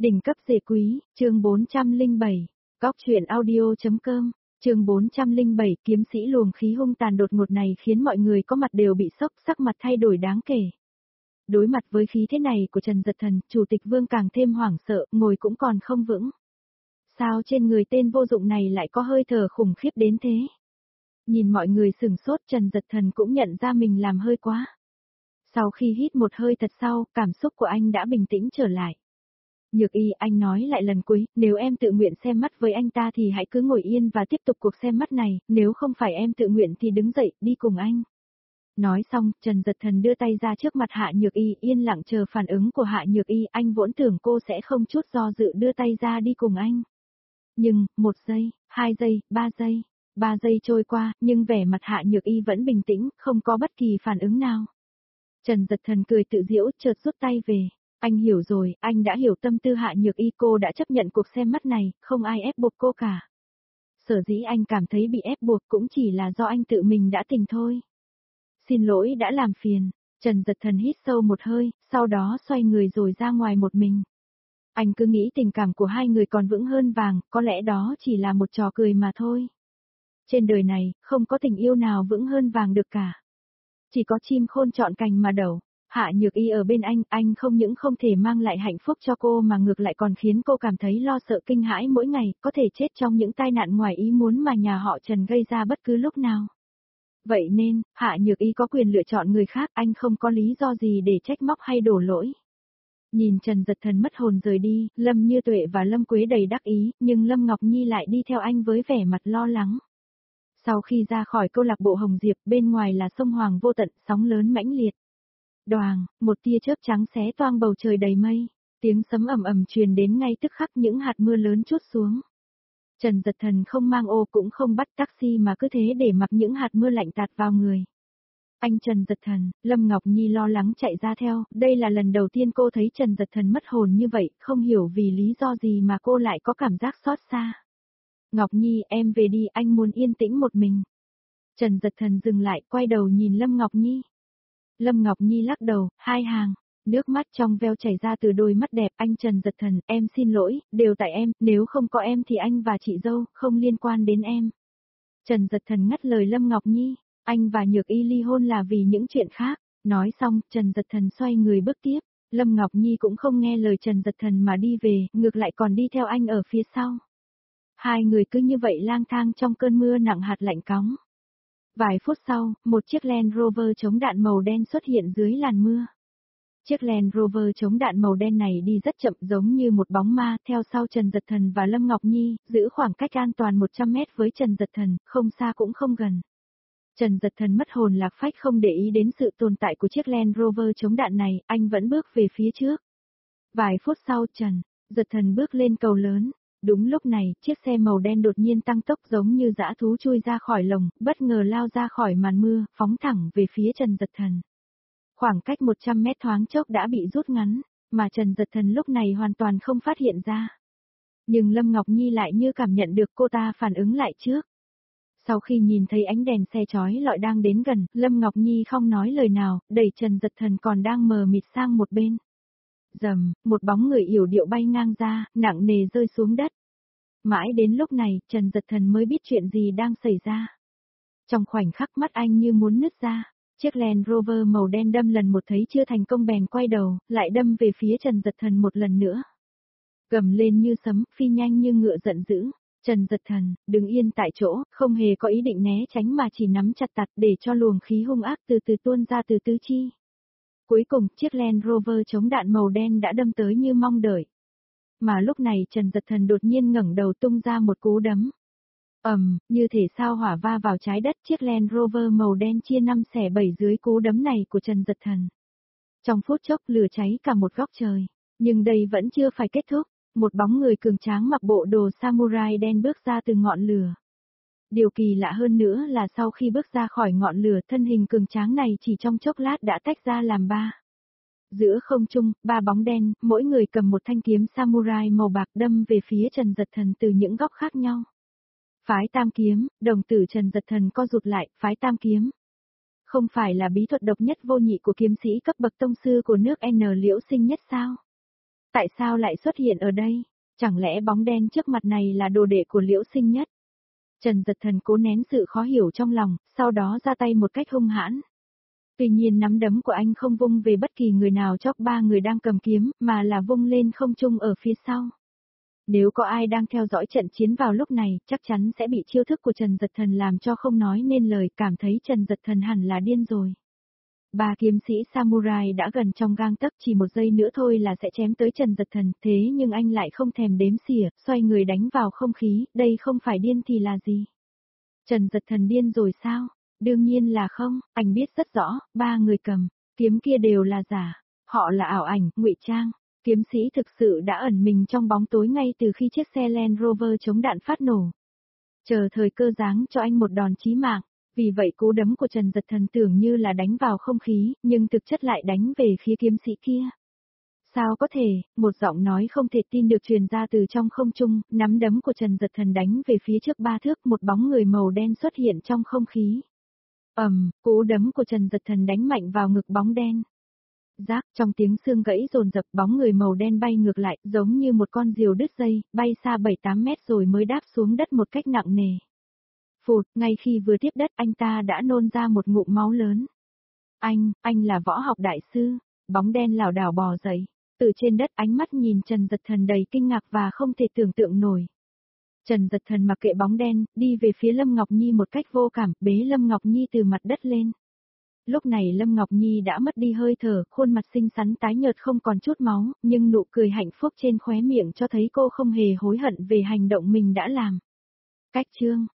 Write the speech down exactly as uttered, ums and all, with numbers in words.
Đỉnh cấp rể quý, chương bốn trăm lẻ bảy, Cóc truyện audio.com, chương bốn trăm lẻ bảy kiếm sĩ luồng khí hung tàn đột ngột này khiến mọi người có mặt đều bị sốc, sắc mặt thay đổi đáng kể. Đối mặt với khí thế này của Trần Dật Thần, Chủ tịch Vương càng thêm hoảng sợ, ngồi cũng còn không vững. Sao trên người tên vô dụng này lại có hơi thở khủng khiếp đến thế? Nhìn mọi người sửng sốt, Trần Dật Thần cũng nhận ra mình làm hơi quá. Sau khi hít một hơi thật sâu, cảm xúc của anh đã bình tĩnh trở lại. Nhược Y, anh nói lại lần cuối, nếu em tự nguyện xem mắt với anh ta thì hãy cứ ngồi yên và tiếp tục cuộc xem mắt này, nếu không phải em tự nguyện thì đứng dậy, đi cùng anh. Nói xong, Trần Dật Thần đưa tay ra trước mặt Hạ Nhược Y, yên lặng chờ phản ứng của Hạ Nhược Y, anh vốn tưởng cô sẽ không chút do dự đưa tay ra đi cùng anh. Nhưng, một giây, hai giây, ba giây, ba giây trôi qua, nhưng vẻ mặt Hạ Nhược Y vẫn bình tĩnh, không có bất kỳ phản ứng nào. Trần Dật Thần cười tự giễu, chợt rút tay về. Anh hiểu rồi, anh đã hiểu tâm tư Hạ Nhược Y, cô đã chấp nhận cuộc xem mắt này, không ai ép buộc cô cả. Sở dĩ anh cảm thấy bị ép buộc cũng chỉ là do anh tự mình đã tỉnh thôi. Xin lỗi đã làm phiền. Trần Dật Thần hít sâu một hơi, sau đó xoay người rồi ra ngoài một mình. Anh cứ nghĩ tình cảm của hai người còn vững hơn vàng, có lẽ đó chỉ là một trò cười mà thôi. Trên đời này, không có tình yêu nào vững hơn vàng được cả. Chỉ có chim khôn chọn cành mà đậu. Hạ Nhược Y ở bên anh, anh không những không thể mang lại hạnh phúc cho cô mà ngược lại còn khiến cô cảm thấy lo sợ kinh hãi mỗi ngày, có thể chết trong những tai nạn ngoài ý muốn mà nhà họ Trần gây ra bất cứ lúc nào. Vậy nên, Hạ Nhược Y có quyền lựa chọn người khác, anh không có lý do gì để trách móc hay đổ lỗi. Nhìn Trần Dật Thần mất hồn rời đi, Lâm Như Tuệ và Lâm Quế đầy đắc ý, nhưng Lâm Ngọc Nhi lại đi theo anh với vẻ mặt lo lắng. Sau khi ra khỏi câu lạc bộ Hồng Diệp, bên ngoài là sông Hoàng vô tận, sóng lớn mãnh liệt. Đoàng, một tia chớp trắng xé toang bầu trời đầy mây, tiếng sấm ầm ầm truyền đến ngay tức khắc những hạt mưa lớn trút xuống. Trần Dật Thần không mang ô cũng không bắt taxi mà cứ thế để mặc những hạt mưa lạnh tạt vào người. Anh Trần Dật Thần, Lâm Ngọc Nhi lo lắng chạy ra theo, đây là lần đầu tiên cô thấy Trần Dật Thần mất hồn như vậy, không hiểu vì lý do gì mà cô lại có cảm giác xót xa. Ngọc Nhi, em về đi, anh muốn yên tĩnh một mình. Trần Dật Thần dừng lại, quay đầu nhìn Lâm Ngọc Nhi. Lâm Ngọc Nhi lắc đầu, hai hàng, nước mắt trong veo chảy ra từ đôi mắt đẹp. Anh Trần Dật Thần, em xin lỗi, đều tại em, nếu không có em thì anh và chị dâu, không liên quan đến em. Trần Dật Thần ngắt lời Lâm Ngọc Nhi, anh và Nhược Y ly hôn là vì những chuyện khác. Nói xong, Trần Dật Thần xoay người bước tiếp, Lâm Ngọc Nhi cũng không nghe lời Trần Dật Thần mà đi về, ngược lại còn đi theo anh ở phía sau. Hai người cứ như vậy lang thang trong cơn mưa nặng hạt lạnh cóng. Vài phút sau, một chiếc Land Rover chống đạn màu đen xuất hiện dưới làn mưa. Chiếc Land Rover chống đạn màu đen này đi rất chậm giống như một bóng ma, theo sau Trần Dật Thần và Lâm Ngọc Nhi, giữ khoảng cách an toàn một trăm mét với Trần Dật Thần, không xa cũng không gần. Trần Dật Thần mất hồn lạc phách không để ý đến sự tồn tại của chiếc Land Rover chống đạn này, anh vẫn bước về phía trước. Vài phút sau Trần Dật Thần bước lên cầu lớn. Đúng lúc này, chiếc xe màu đen đột nhiên tăng tốc giống như dã thú chui ra khỏi lồng, bất ngờ lao ra khỏi màn mưa, phóng thẳng về phía Trần Dật Thần. Khoảng cách một trăm mét thoáng chốc đã bị rút ngắn, mà Trần Dật Thần lúc này hoàn toàn không phát hiện ra. Nhưng Lâm Ngọc Nhi lại như cảm nhận được cô ta phản ứng lại trước. Sau khi nhìn thấy ánh đèn xe chói lọi đang đến gần, Lâm Ngọc Nhi không nói lời nào, đẩy Trần Dật Thần còn đang mờ mịt sang một bên. Rầm, một bóng người yểu điệu bay ngang ra, nặng nề rơi xuống đất. Mãi đến lúc này, Trần Dật Thần mới biết chuyện gì đang xảy ra. Trong khoảnh khắc mắt anh như muốn nứt ra, chiếc Land Rover màu đen đâm lần một thấy chưa thành công bèn quay đầu, lại đâm về phía Trần Dật Thần một lần nữa. Gầm lên như sấm, phi nhanh như ngựa giận dữ. Trần Dật Thần, đứng yên tại chỗ, không hề có ý định né tránh mà chỉ nắm chặt tặt để cho luồng khí hung ác từ từ tuôn ra từ tứ chi. Cuối cùng, chiếc Land Rover chống đạn màu đen đã đâm tới như mong đợi. Mà lúc này Trần Dật Thần đột nhiên ngẩng đầu tung ra một cú đấm. Ầm, um, như thể sao hỏa va vào trái đất, chiếc Land Rover màu đen chia năm xẻ bảy dưới cú đấm này của Trần Dật Thần. Trong phút chốc lửa cháy cả một góc trời, nhưng đây vẫn chưa phải kết thúc, một bóng người cường tráng mặc bộ đồ samurai đen bước ra từ ngọn lửa. Điều kỳ lạ hơn nữa là sau khi bước ra khỏi ngọn lửa, thân hình cường tráng này chỉ trong chốc lát đã tách ra làm ba. Giữa không trung, ba bóng đen, mỗi người cầm một thanh kiếm samurai màu bạc đâm về phía Trần Dật Thần từ những góc khác nhau. Phái tam kiếm, đồng tử Trần Dật Thần co rụt lại, phái tam kiếm. Không phải là bí thuật độc nhất vô nhị của kiếm sĩ cấp bậc tông sư của nước N Liễu Sinh Nhất sao? Tại sao lại xuất hiện ở đây? Chẳng lẽ bóng đen trước mặt này là đồ đệ của Liễu Sinh Nhất? Trần Giật Thần cố nén sự khó hiểu trong lòng, sau đó ra tay một cách hung hãn. Tuy nhiên nắm đấm của anh không vung về bất kỳ người nào chóc ba người đang cầm kiếm, mà là vung lên không trung ở phía sau. Nếu có ai đang theo dõi trận chiến vào lúc này, chắc chắn sẽ bị chiêu thức của Trần Giật Thần làm cho không nói nên lời, cảm thấy Trần Giật Thần hẳn là điên rồi. Ba kiếm sĩ samurai đã gần trong gang tấc, chỉ một giây nữa thôi là sẽ chém tới Trần Giật Thần, thế nhưng anh lại không thèm đếm xỉa, xoay người đánh vào không khí, đây không phải điên thì là gì? Trần Giật Thần điên rồi sao? Đương nhiên là không, anh biết rất rõ, ba người cầm kiếm kia đều là giả, họ là ảo ảnh, ngụy trang. Kiếm sĩ thực sự đã ẩn mình trong bóng tối ngay từ khi chiếc xe Land Rover chống đạn phát nổ. Chờ thời cơ giáng cho anh một đòn chí mạng, vì vậy cú đấm của Trần Giật Thần tưởng như là đánh vào không khí, nhưng thực chất lại đánh về phía kiếm sĩ kia. Sao có thể, một giọng nói không thể tin được truyền ra từ trong không trung, nắm đấm của Trần Giật Thần đánh về phía trước ba thước, một bóng người màu đen xuất hiện trong không khí. Ầm, um, cú đấm của Trần Giật Thần đánh mạnh vào ngực bóng đen. Rác, trong tiếng xương gãy dồn dập, bóng người màu đen bay ngược lại, giống như một con diều đứt dây, bay xa bảy tám mét rồi mới đáp xuống đất một cách nặng nề. Phụt, ngay khi vừa tiếp đất anh ta đã nôn ra một ngụm máu lớn. Anh, anh là võ học đại sư. Bóng đen lảo đảo bò dậy, từ trên đất ánh mắt nhìn Trần Giật Thần đầy kinh ngạc và không thể tưởng tượng nổi. Trần Giật Thần mặc kệ bóng đen, đi về phía Lâm Ngọc Nhi một cách vô cảm, bế Lâm Ngọc Nhi từ mặt đất lên. Lúc này Lâm Ngọc Nhi đã mất đi hơi thở, khuôn mặt xinh xắn tái nhợt không còn chút máu, nhưng nụ cười hạnh phúc trên khóe miệng cho thấy cô không hề hối hận về hành động mình đã làm. Cách chương